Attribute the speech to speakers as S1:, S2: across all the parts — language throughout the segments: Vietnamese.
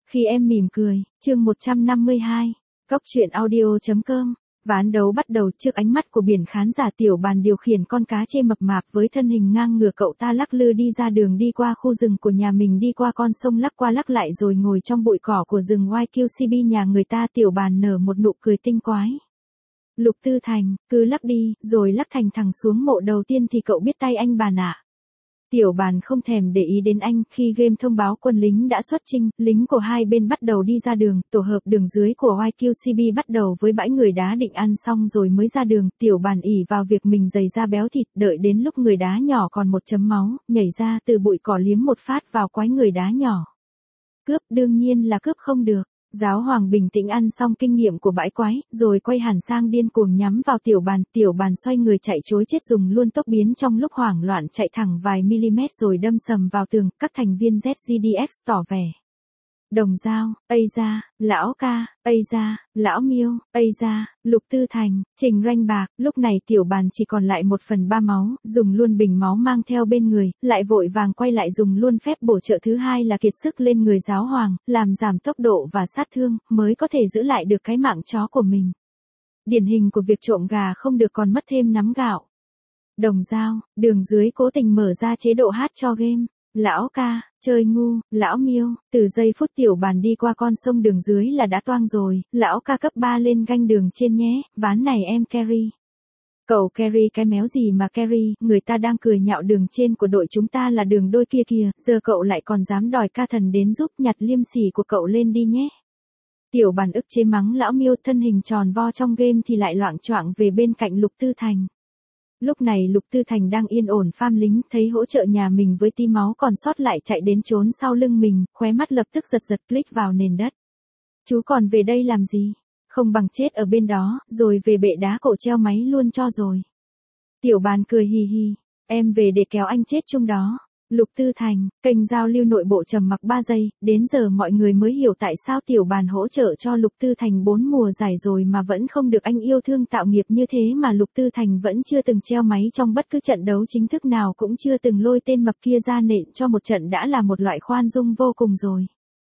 S1: Khi em mỉm cười, chương 152, Cóc truyện audio.com. Ván đấu bắt đầu trước ánh mắt của biển khán giả. Tiểu Bàn điều khiển con cá chê mập mạp với thân hình ngang ngửa, cậu ta lắc lư đi ra đường, đi qua khu rừng của nhà mình, đi qua con sông lắc qua lắc lại rồi ngồi trong bụi cỏ của rừng YQCB nhà người ta. Tiểu Bàn nở một nụ cười tinh quái. Lục Tư Thành, cứ lắc đi, rồi lắc thành thẳng xuống mộ đầu tiên thì cậu biết tay anh Bàn ạ. Tiểu Bàn không thèm để ý đến anh. Khi game thông báo quân lính đã xuất chinh, lính của hai bên bắt đầu đi ra đường. Tổ hợp đường dưới của YQCB bắt đầu với bãi người đá, định ăn xong rồi mới ra đường. Tiểu Bàn ỷ vào việc mình dày da béo thịt, đợi đến lúc người đá nhỏ còn một chấm máu, nhảy ra từ bụi cỏ liếm một phát vào quái người đá nhỏ. Cướp, đương nhiên là cướp không được. Giáo Hoàng bình tĩnh ăn xong kinh nghiệm của bãi quái, rồi quay hẳn sang điên cuồng nhắm vào Tiểu Bàn. Tiểu Bàn xoay người chạy trối chết, dùng luôn tốc biến trong lúc hoảng loạn, chạy thẳng vài mm rồi đâm sầm vào tường. Các thành viên ZGDX tỏ vẻ. Đồng Dao, ây da, Lão Ca, ây da, Lão Miêu, ây da, Lục Tư Thành, Trình Ranh Bạc. Lúc này Tiểu Bàn chỉ còn lại 1/3 máu, dùng luôn bình máu mang theo bên người, lại vội vàng quay lại dùng luôn phép bổ trợ thứ hai là kiệt sức lên người Giáo Hoàng, làm giảm tốc độ và sát thương, mới có thể giữ lại được cái mạng chó của mình. Điển hình của việc trộm gà không được còn mất thêm nắm gạo. Đồng Dao, đường dưới cố tình mở ra chế độ hát cho game. Lão Ca, chơi ngu. Lão Miêu, từ giây phút Tiểu Bàn đi qua con sông đường dưới là đã toang rồi. Lão Ca cấp 3 lên ganh đường trên nhé, ván này em carry. Cậu carry cái méo gì mà carry, người ta đang cười nhạo đường trên của đội chúng ta là đường đôi kia kìa, giờ cậu lại còn dám đòi ca thần đến giúp, nhặt liêm sỉ của cậu lên đi nhé. Tiểu Bàn ức chế mắng Lão Miêu, thân hình tròn vo trong game thì lại loạng choạng về bên cạnh Lục Tư Thành. Lúc này Lục Tư Thành đang yên ổn farm lính, thấy hỗ trợ nhà mình với tí máu còn sót lại chạy đến trốn sau lưng mình, khóe mắt lập tức giật giật, click vào nền đất. Chú còn về đây làm gì? Không bằng chết ở bên đó, rồi về bệ đá cậu treo máy luôn cho rồi. Tiểu Bàn cười hì hì, em về để kéo anh chết chung đó. Lục Tư Thành, kênh giao lưu nội bộ trầm mặc 3 giây, đến giờ mọi người mới hiểu tại sao Tiểu Bàn hỗ trợ cho Lục Tư Thành 4 mùa giải rồi mà vẫn không được anh yêu thương tạo nghiệp như thế, mà Lục Tư Thành vẫn chưa từng treo máy trong bất cứ trận đấu chính thức nào, cũng chưa từng lôi tên mập kia ra nện cho một trận đã là một loại khoan dung vô cùng rồi.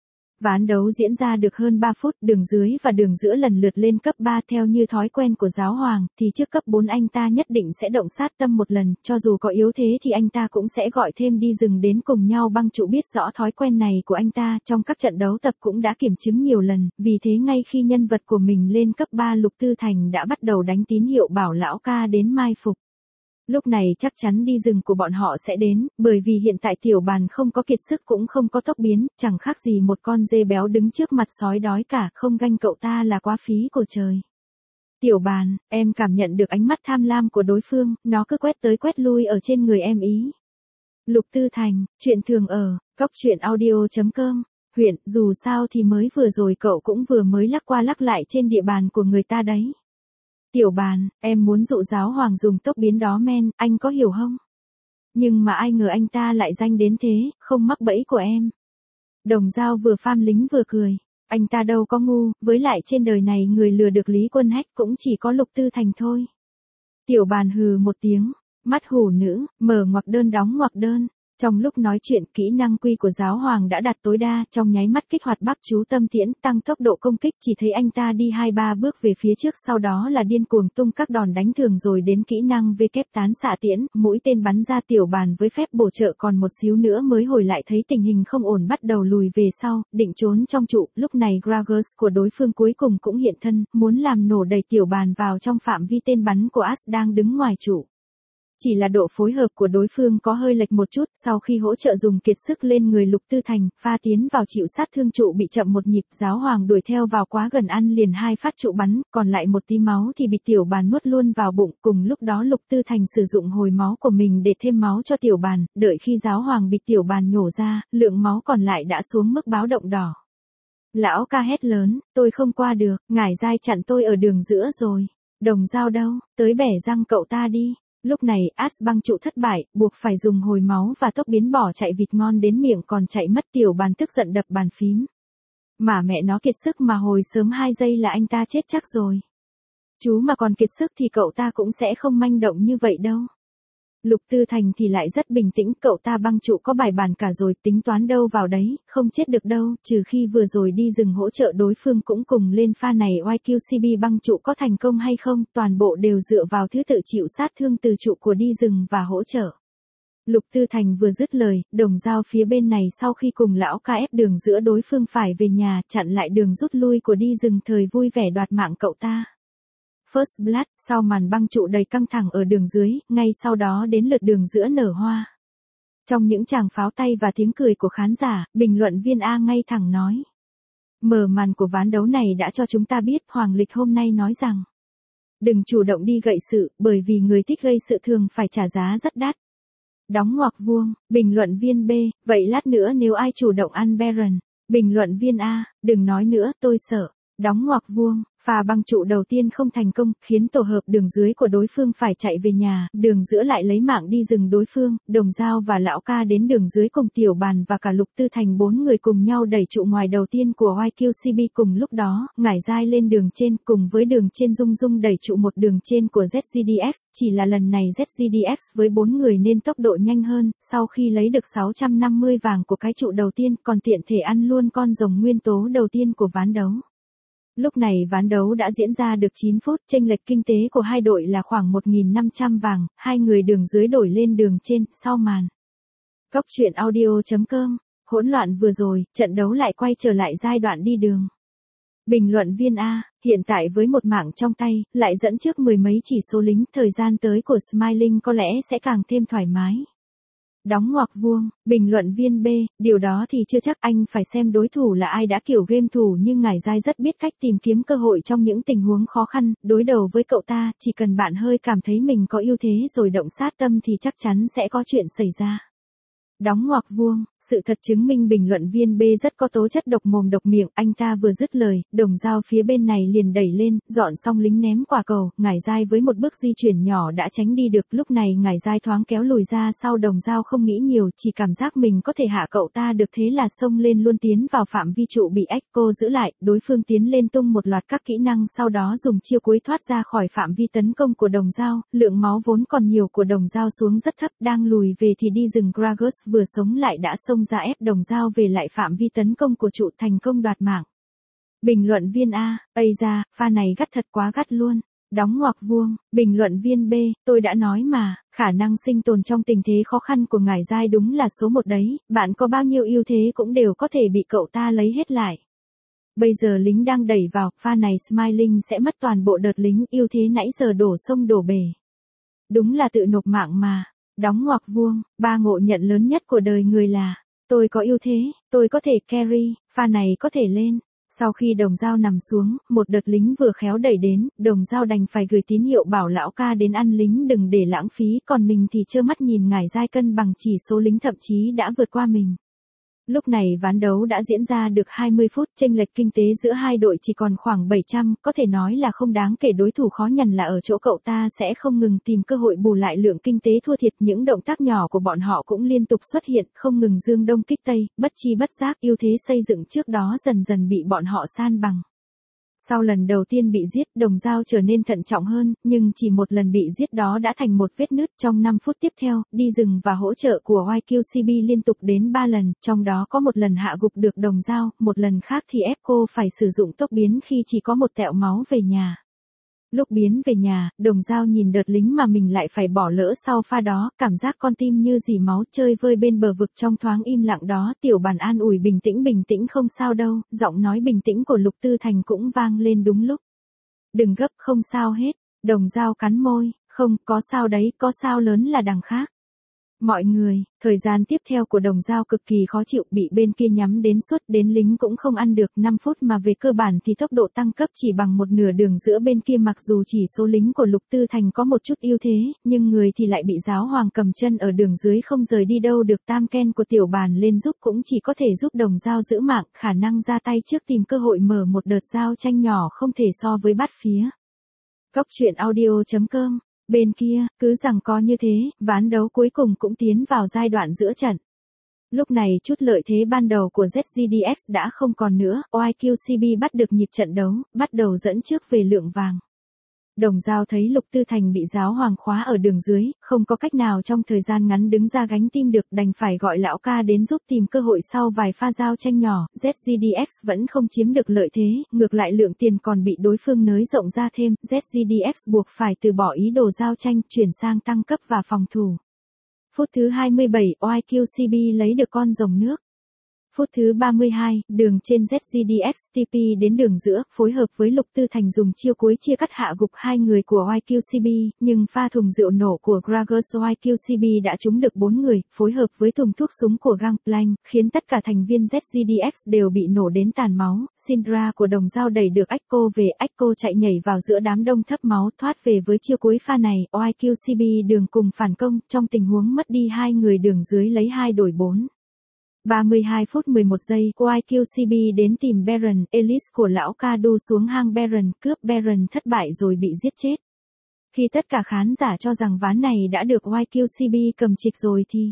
S1: Ván đấu diễn ra được hơn 3 phút, đường dưới và đường giữa lần lượt lên cấp 3 theo như thói quen của Giáo Hoàng, thì trước cấp 4 anh ta nhất định sẽ động sát tâm một lần, cho dù có yếu thế thì anh ta cũng sẽ gọi thêm đi rừng đến cùng nhau băng trụ. Biết rõ thói quen này của anh ta, trong các trận đấu tập cũng đã kiểm chứng nhiều lần, vì thế ngay khi nhân vật của mình lên cấp 3, Lục Tư Thành đã bắt đầu đánh tín hiệu bảo Lão Ca đến mai phục. Lúc này chắc chắn đi rừng của bọn họ sẽ đến, bởi vì hiện tại Tiểu Bàn không có kiệt sức cũng không có tốc biến, chẳng khác gì một con dê béo đứng trước mặt sói đói cả, không ganh cậu ta là quá phí của trời. Tiểu Bàn, em cảm nhận được ánh mắt tham lam của đối phương, nó cứ quét tới quét lui ở trên người em ý. Lục Tư Thành, chuyện thường ở, Cóc truyện audio.com. Huyện, dù sao thì mới vừa rồi cậu cũng vừa mới lắc qua lắc lại trên địa bàn của người ta đấy. Tiểu Bàn, em muốn dụ Giáo Hoàng dùng tốc biến đó men, anh có hiểu không? Nhưng mà ai ngờ anh ta lại danh đến thế, không mắc bẫy của em. Đồng Dao vừa farm lính vừa cười. Anh ta đâu có ngu, với lại trên đời này người lừa được Lý Quân Hách cũng chỉ có Lục Tư Thành thôi. Tiểu Bàn hừ một tiếng, mắt hủ nữ, mở ngoặc đơn đóng ngoặc đơn. Trong lúc nói chuyện, kỹ năng quy của Giáo Hoàng đã đạt tối đa, trong nháy mắt kích hoạt Bắc Chú Tâm Tiễn, tăng tốc độ công kích, chỉ thấy anh ta đi 2-3 bước về phía trước, sau đó là điên cuồng tung các đòn đánh thường rồi đến kỹ năng V kép tán xạ tiễn, mũi tên bắn ra. Tiểu Bàn với phép bổ trợ còn một xíu nữa mới hồi lại, thấy tình hình không ổn bắt đầu lùi về sau, định trốn trong trụ. Lúc này Gragas của đối phương cuối cùng cũng hiện thân, muốn làm nổ đẩy Tiểu Bàn vào trong phạm vi tên bắn của As đang đứng ngoài trụ. Chỉ là độ phối hợp của đối phương có hơi lệch một chút, sau khi hỗ trợ dùng kiệt sức lên người Lục Tư Thành, pha tiến vào chịu sát thương, trụ bị chậm một nhịp. Giáo Hoàng đuổi theo vào quá gần, ăn liền 2 phát trụ bắn, còn lại một tí máu thì bị Tiểu Bàn nuốt luôn vào bụng. Cùng lúc đó Lục Tư Thành sử dụng hồi máu của mình để thêm máu cho Tiểu Bàn, đợi khi Giáo Hoàng bị Tiểu Bàn nhổ ra, lượng máu còn lại đã xuống mức báo động đỏ. Lão Ca hét lớn, tôi không qua được, ngải dai chặn tôi ở đường giữa rồi. Đồng Dao đâu, tới bẻ răng cậu ta đi. Lúc này, As băng trụ thất bại, buộc phải dùng hồi máu và tốc biến bỏ chạy, vịt ngon đến miệng còn chạy mất. Tiểu Bàn tức giận đập bàn phím. Mà mẹ nó, kiệt sức mà hồi sớm 2 giây là anh ta chết chắc rồi. Chú mà còn kiệt sức thì cậu ta cũng sẽ không manh động như vậy đâu. Lục Tư Thành thì lại rất bình tĩnh, cậu ta băng trụ có bài bản cả rồi, tính toán đâu vào đấy, không chết được đâu, trừ khi vừa rồi đi rừng hỗ trợ đối phương cũng cùng lên pha này. YQCB băng trụ có thành công hay không, toàn bộ đều dựa vào thứ tự chịu sát thương từ trụ của đi rừng và hỗ trợ. Lục Tư Thành vừa dứt lời, Đồng Dao phía bên này sau khi cùng lão ca ép đường giữa đối phương phải về nhà, chặn lại đường rút lui của đi rừng, thời vui vẻ đoạt mạng cậu ta. First Blood, sau màn băng trụ đầy căng thẳng ở đường dưới, ngay sau đó đến lượt đường giữa nở hoa. Trong những tràng pháo tay và tiếng cười của khán giả, bình luận viên A ngay thẳng nói. Mở màn của ván đấu này đã cho chúng ta biết Hoàng Lịch hôm nay nói rằng đừng chủ động đi gậy sự, bởi vì người thích gây sự thường phải trả giá rất đắt. Đóng ngoặc vuông, bình luận viên B, vậy lát nữa nếu ai chủ động ăn Baron, bình luận viên A, đừng nói nữa, tôi sợ. Đóng ngoặc vuông, pha băng trụ đầu tiên không thành công, khiến tổ hợp đường dưới của đối phương phải chạy về nhà, đường giữa lại lấy mạng đi rừng đối phương, Đồng Dao và lão ca đến đường dưới cùng Tiểu Bàn và cả Lục Tư Thành, 4 người cùng nhau đẩy trụ ngoài đầu tiên của YQCB. Cùng lúc đó, Ngải Giai lên đường trên, cùng với đường trên Dung Dung đẩy trụ một đường trên của ZGDX, chỉ là lần này ZGDX với 4 người nên tốc độ nhanh hơn, sau khi lấy được 650 vàng của cái trụ đầu tiên, còn tiện thể ăn luôn con rồng nguyên tố đầu tiên của ván đấu. Lúc này ván đấu đã diễn ra được 9 phút, chênh lệch kinh tế của hai đội là khoảng 1.500 vàng, hai người đường dưới đổi lên đường trên, sau màn. Cóc truyện audio.com, hỗn loạn vừa rồi, trận đấu lại quay trở lại giai đoạn đi đường. Bình luận viên A, hiện tại với một mạng trong tay, lại dẫn trước mười mấy chỉ số lính, thời gian tới của Smiling có lẽ sẽ càng thêm thoải mái. Đóng ngoặc vuông, bình luận viên B, điều đó thì chưa chắc, anh phải xem đối thủ là ai đã, kiểu game thủ nhưng Ngải Giai rất biết cách tìm kiếm cơ hội trong những tình huống khó khăn, đối đầu với cậu ta, chỉ cần bạn hơi cảm thấy mình có ưu thế rồi động sát tâm thì chắc chắn sẽ có chuyện xảy ra. Đóng ngoặc vuông, sự thật chứng minh bình luận viên B rất có tố chất độc mồm độc miệng, anh ta vừa dứt lời, Đồng Dao phía bên này liền đẩy lên, dọn xong lính ném quả cầu, Ngải Giai với một bước di chuyển nhỏ đã tránh đi được, lúc này Ngải Giai thoáng kéo lùi ra sau, Đồng Dao không nghĩ nhiều, chỉ cảm giác mình có thể hạ cậu ta được, thế là xông lên luôn, tiến vào phạm vi trụ bị Echo giữ lại, đối phương tiến lên tung một loạt các kỹ năng, sau đó dùng chiêu cuối thoát ra khỏi phạm vi tấn công của Đồng Dao, lượng máu vốn còn nhiều của Đồng Dao xuống rất thấp, đang lùi về thì đi rừng Gragas vừa sống lại đã xông ra ép Đồng Dao về lại phạm vi tấn công của trụ, thành công đoạt mạng. Bình luận viên A, ây da, pha này gắt thật, quá gắt luôn. Đóng ngoặc vuông, bình luận viên B, tôi đã nói mà, khả năng sinh tồn trong tình thế khó khăn của Ngải Giai đúng là số một đấy, bạn có bao nhiêu ưu thế cũng đều có thể bị cậu ta lấy hết lại. Bây giờ lính đang đẩy vào, pha này Smiling sẽ mất toàn bộ đợt lính, ưu thế nãy giờ đổ sông đổ bể. Đúng là tự nộp mạng mà. Đóng ngoặc vuông, ba ngộ nhận lớn nhất của đời người là, tôi có ưu thế, tôi có thể carry, pha này có thể lên. Sau khi Đồng Dao nằm xuống, một đợt lính vừa khéo đẩy đến, Đồng Dao đành phải gửi tín hiệu bảo lão ca đến ăn lính đừng để lãng phí, còn mình thì trơ mắt nhìn Ngải Giai cân bằng chỉ số lính thậm chí đã vượt qua mình. Lúc này ván đấu đã diễn ra được 20 phút, chênh lệch kinh tế giữa hai đội chỉ còn khoảng 700, có thể nói là không đáng kể, đối thủ khó nhằn là ở chỗ cậu ta sẽ không ngừng tìm cơ hội bù lại lượng kinh tế thua thiệt, những động tác nhỏ của bọn họ cũng liên tục xuất hiện, không ngừng dương đông kích tây, bất chi bất giác ưu thế xây dựng trước đó dần dần bị bọn họ san bằng. Sau lần đầu tiên bị giết, Đồng Dao trở nên thận trọng hơn, nhưng chỉ một lần bị giết đó đã thành một vết nứt. Trong 5 phút tiếp theo, đi rừng và hỗ trợ của YQCB liên tục đến 3 lần, trong đó có một lần hạ gục được Đồng Dao, một lần khác thì ép cô phải sử dụng tốc biến khi chỉ có một tẹo máu về nhà. Lúc biến về nhà, Đồng Dao nhìn đợt lính mà mình lại phải bỏ lỡ sau pha đó, cảm giác con tim như dỉ máu, chơi vơi bên bờ vực. Trong thoáng im lặng đó, Tiểu Bàn an ủi bình tĩnh không sao đâu, giọng nói bình tĩnh của Lục Tư Thành cũng vang lên đúng lúc. Đừng gấp, không sao hết. Đồng Dao cắn môi, không, có sao đấy, có sao lớn là đằng khác. Mọi người, thời gian tiếp theo của Đồng Dao cực kỳ khó chịu, bị bên kia nhắm đến suốt, đến lính cũng không ăn được, 5 phút mà về cơ bản thì tốc độ tăng cấp chỉ bằng một nửa đường giữa bên kia, mặc dù chỉ số lính của Lục Tư Thành có một chút ưu thế, nhưng người thì lại bị giáo hoàng cầm chân ở đường dưới không rời đi đâu được, tam ken của Tiểu Bàn lên giúp cũng chỉ có thể giúp Đồng Dao giữ mạng, khả năng ra tay trước tìm cơ hội mở một đợt giao tranh nhỏ không thể so với bát phía. Cóc truyện audio.com. Bên kia, cứ rằng có như thế, ván đấu cuối cùng cũng tiến vào giai đoạn giữa trận. Lúc này chút lợi thế ban đầu của ZGDX đã không còn nữa, YQCB bắt được nhịp trận đấu, bắt đầu dẫn trước về lượng vàng. Đồng Dao thấy Lục Tư Thành bị giáo hoàng khóa ở đường dưới, không có cách nào trong thời gian ngắn đứng ra gánh tim được, đành phải gọi lão ca đến giúp tìm cơ hội. Sau vài pha giao tranh nhỏ, ZGDX vẫn không chiếm được lợi thế, ngược lại lượng tiền còn bị đối phương nới rộng ra thêm, ZGDX buộc phải từ bỏ ý đồ giao tranh, chuyển sang tăng cấp và phòng thủ. Phút thứ 27, YQCB lấy được con rồng nước. Phút thứ 32, đường trên ZGDX TP đến đường giữa, phối hợp với Lục Tư Thành dùng chiêu cuối chia cắt hạ gục hai người của YQCB, nhưng pha thùng rượu nổ của Gragas YQCB đã trúng được 4 người, phối hợp với thùng thuốc súng của Gangplank, khiến tất cả thành viên ZGDX đều bị nổ đến tàn máu. Syndra của Đồng Dao đẩy được Echo về, Echo chạy nhảy vào giữa đám đông thấp máu, thoát về với chiêu cuối pha này. YQCB đường cùng phản công, trong tình huống mất đi hai người đường dưới lấy 2 đổi 4. 32 phút 11 giây, YQCB đến tìm Baron, Elise của lão ca đu xuống hang Baron, cướp Baron thất bại rồi bị giết chết. Khi tất cả khán giả cho rằng ván này đã được YQCB cầm trịch rồi thì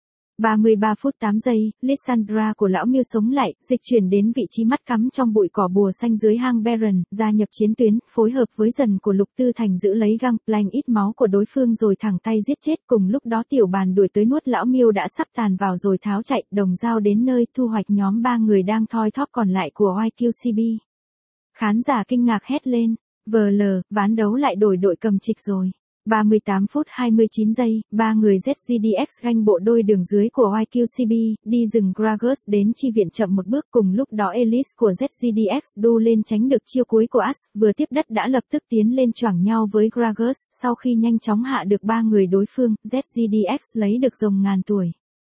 S1: 33 phút 8 giây, Lysandra của lão Miêu sống lại, dịch chuyển đến vị trí mắt cắm trong bụi cỏ bùa xanh dưới hang Baron, gia nhập chiến tuyến, phối hợp với dần của Lục Tư Thành giữ lấy Gangplank ít máu của đối phương rồi thẳng tay giết chết. Cùng lúc đó tiểu bàn đuổi tới nuốt lão Miêu đã sắp tàn vào rồi tháo chạy. Đồng Dao đến nơi thu hoạch nhóm 3 người đang thoi thóp còn lại của YQCB. Khán giả kinh ngạc hét lên, VL, ván đấu lại đổi đội cầm trịch rồi. 38 phút 29 giây, 3 người ZGDX ganh bộ đôi đường dưới của YQCB, đi rừng Gragas đến chi viện chậm một bước. Cùng lúc đó Elise của ZGDX đu lên tránh được chiêu cuối của As, vừa tiếp đất đã lập tức tiến lên choảng nhau với Gragas. Sau khi nhanh chóng hạ được 3 người đối phương, ZGDX lấy được rồng ngàn tuổi.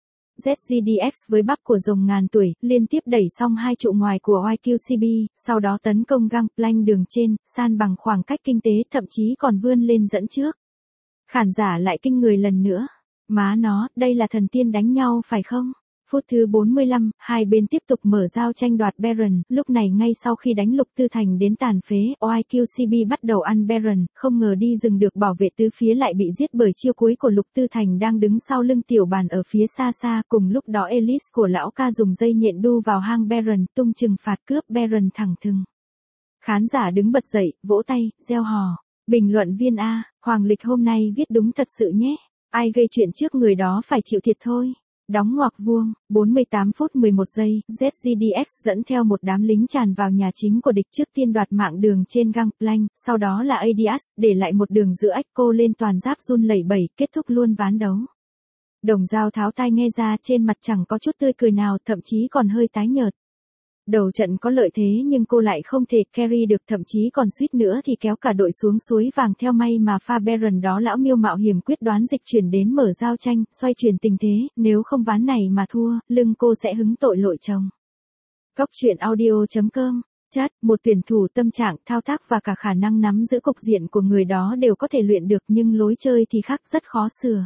S1: ZGDX với bắp của rồng ngàn tuổi, liên tiếp đẩy xong hai trụ ngoài của YQCB, sau đó tấn công Gangplank đường trên, san bằng khoảng cách kinh tế, thậm chí còn vươn lên dẫn trước. Khán giả lại kinh người lần nữa. Má nó, đây là thần tiên đánh nhau phải không? Phút thứ 45, hai bên tiếp tục mở giao tranh đoạt Baron, lúc này ngay sau khi đánh Lục Tư Thành đến tàn phế, YQCB bắt đầu ăn Baron, không ngờ đi rừng được bảo vệ tứ phía lại bị giết bởi chiêu cuối của Lục Tư Thành đang đứng sau lưng tiểu bàn ở phía xa xa. Cùng lúc đó Elise của lão ca dùng dây nhện đu vào hang Baron, tung trừng phạt cướp Baron thẳng thừng. Khán giả đứng bật dậy, vỗ tay, reo hò. Bình luận viên A, Hoàng Lịch hôm nay viết đúng thật sự nhé. Ai gây chuyện trước người đó phải chịu thiệt thôi. Đóng ngoặc vuông, 48 phút 11 giây, ZGDX dẫn theo một đám lính tràn vào nhà chính của địch trước tiên đoạt mạng đường trên Gangplank, sau đó là ADS, để lại một đường giữa Echo lên toàn giáp run lẩy bẩy, kết thúc luôn ván đấu. Đồng Dao tháo tai nghe ra, trên mặt chẳng có chút tươi cười nào, thậm chí còn hơi tái nhợt. Đầu trận có lợi thế nhưng cô lại không thể carry được, thậm chí còn suýt nữa thì kéo cả đội xuống suối vàng. Theo may mà pha Baron đó lão Miêu mạo hiểm quyết đoán dịch chuyển đến mở giao tranh, xoay chuyển tình thế, nếu không ván này mà thua, lưng cô sẽ hứng tội lội chồng. Góc truyện audio.com. Chat, một tuyển thủ tâm trạng, thao tác và cả khả năng nắm giữ cục diện của người đó đều có thể luyện được, nhưng lối chơi thì khác, rất khó sửa.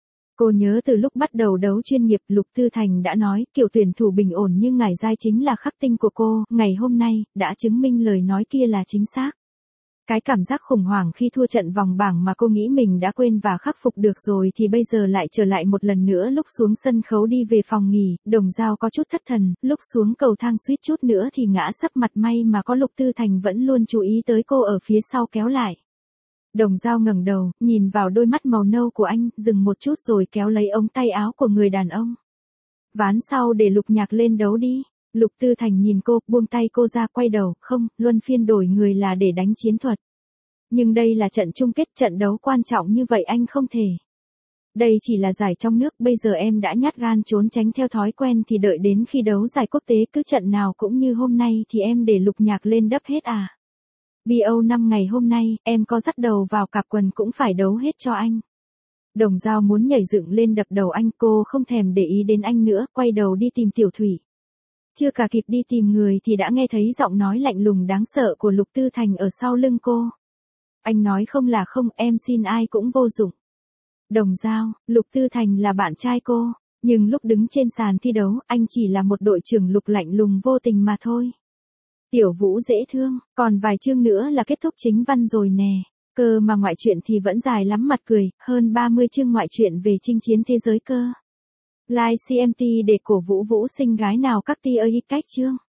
S1: Cô nhớ từ lúc bắt đầu đấu chuyên nghiệp, Lục Tư Thành đã nói, kiểu tuyển thủ bình ổn nhưng ngải dai chính là khắc tinh của cô, ngày hôm nay, đã chứng minh lời nói kia là chính xác. Cái cảm giác khủng hoảng khi thua trận vòng bảng mà cô nghĩ mình đã quên và khắc phục được rồi thì bây giờ lại trở lại một lần nữa. Lúc xuống sân khấu đi về phòng nghỉ, Đồng Dao có chút thất thần, lúc xuống cầu thang suýt chút nữa thì ngã sấp mặt, may mà có Lục Tư Thành vẫn luôn chú ý tới cô ở phía sau kéo lại. Đồng Dao ngẩng đầu, nhìn vào đôi mắt màu nâu của anh, dừng một chút rồi kéo lấy ống tay áo của người đàn ông. Ván sau để Lục Nhạc lên đấu đi. Lục Tư Thành nhìn cô, buông tay cô ra, quay đầu, không, luân phiên đổi người là để đánh chiến thuật. Nhưng đây là trận chung kết, trận đấu quan trọng như vậy anh không thể. Đây chỉ là giải trong nước, bây giờ em đã nhát gan trốn tránh theo thói quen thì đợi đến khi đấu giải quốc tế cứ trận nào cũng như hôm nay thì em để Lục Nhạc lên đắp hết à. BO 5 ngày hôm nay, em có dắt đầu vào cặp quần cũng phải đấu hết cho anh. Đồng Dao muốn nhảy dựng lên đập đầu anh, cô không thèm để ý đến anh nữa, quay đầu đi tìm Tiểu Thủy. Chưa cả kịp đi tìm người thì đã nghe thấy giọng nói lạnh lùng đáng sợ của Lục Tư Thành ở sau lưng cô. Anh nói không là không, em xin ai cũng vô dụng. Đồng Dao, Lục Tư Thành là bạn trai cô, nhưng lúc đứng trên sàn thi đấu, anh chỉ là một đội trưởng Lục lạnh lùng vô tình mà thôi. Tiểu Vũ dễ thương, còn vài chương nữa là kết thúc chính văn rồi nè. Cơ mà ngoại truyện thì vẫn dài lắm, mặt cười, hơn 30 chương ngoại truyện về chinh chiến thế giới cơ. Like CMT để cổ vũ Vũ Sinh gái nào các ti ơi cách chương.